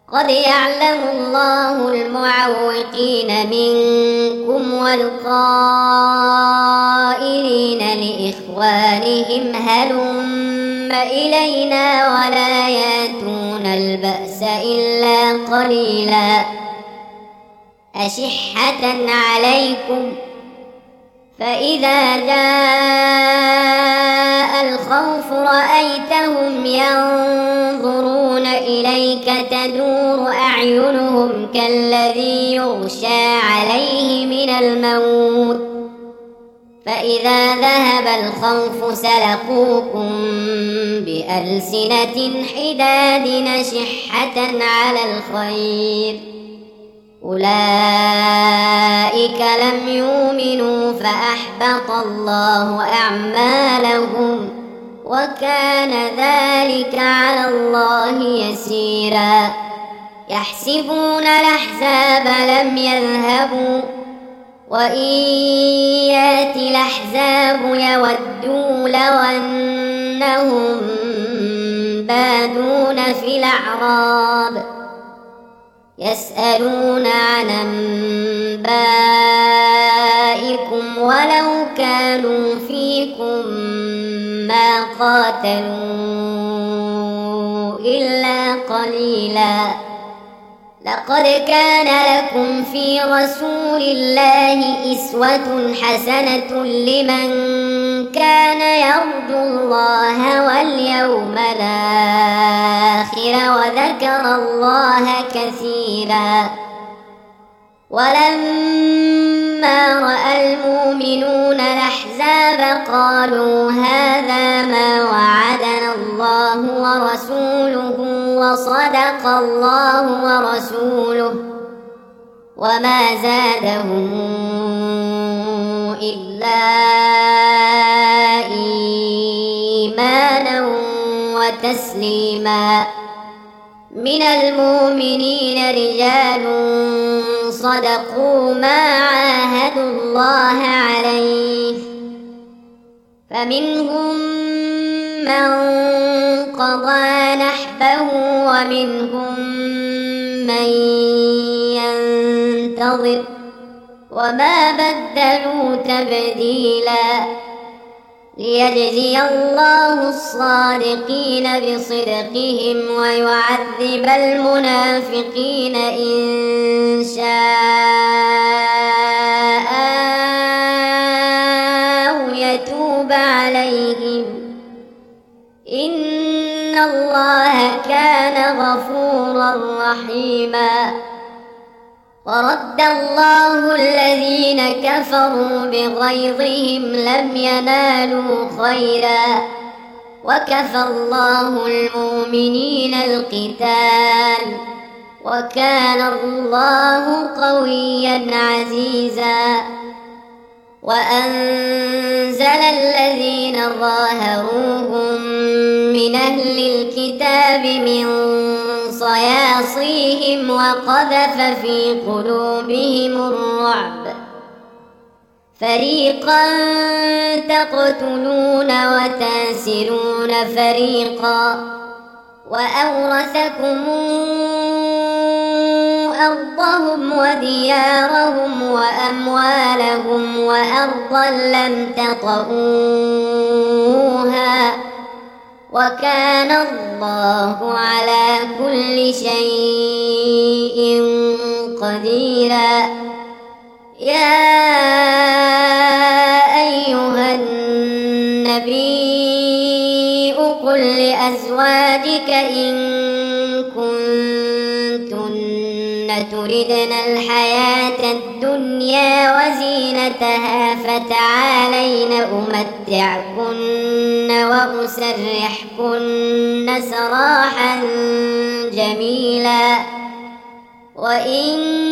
قد يعلم الله المعوقين منكم والقائلين لإخوانهم هلم إلينا ولا ياتون البأس إلا قليلا أشحة عليكم فإذا جاء الخوف رأيتهم ينظرون إليك تدور أعينهم كالذي يغشى عليه من الموت فإذا ذهب الخوف سلقوكم بألسنة حداد أشحة على الخير أولئك لم يؤمنوا فأحبط الله أعمالهم وكان ذلك على الله يسيرا يحسبون الأحزاب لم يذهبوا وإن يأتي الأحزاب يودوا لو أنهم بادون في الأعراب يسألون عن أنبائكم ولو كانوا فيكم ما قاتلوا إلا قليلا لقد كان لكم في رسول الله أسوة حسنة لمن كان يرجو الله واليوم الآخر وذكر الله كثيرا ولما رأى المؤمنون الأحزاب قالوا هذا ما وعدنا الله ورسوله وصدق الله ورسوله وما زادهم إلا إيمانا وتسليما من المؤمنين رجال صدقوا ما عاهدوا الله عليه فمنهم من قضى نحبه ومنهم من ينتظر وما بدلوا تبديلا ليجزي الله الصادقين بصدقهم ويعذب المنافقين إن شاء أو يتوب عليهم إن الله كان غفورا رحيما ورد الله الذين كفروا بغيظهم لم ينالوا خيرا وكفى الله المؤمنين القتال وكان الله قويا عزيزا وأنزل الذين ظاهروهم من أهل الكتاب من صياصيهم وقذف في قلوبهم الرعب فريقا تقتلون وتاسرون فريقا وأورثكم أرضهم وديارهم وأموالهم وأرضا لم تطئوها وكان الله على كل شيء قديرا يا أيها النبي قل لأزواجك إن كنتن تردن الحياة الدنيا وزينتها فتعالين أمتعكن وأسرحكن سراحا جميلا وإن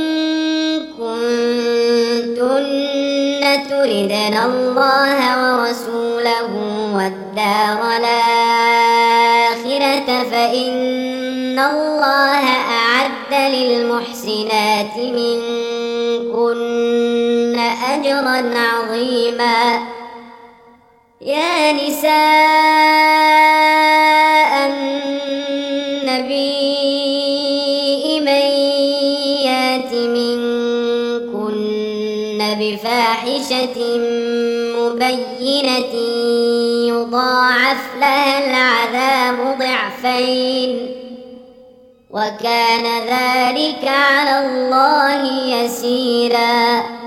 كنتن تردن الله ورسوله والدار الآخرة فإن الله أعد للمحسنات منكن أجرا عظيما يا نساء النبي بفاحشة مبينة يضاعف لها العذاب ضعفين وكان ذلك على الله يسيرا.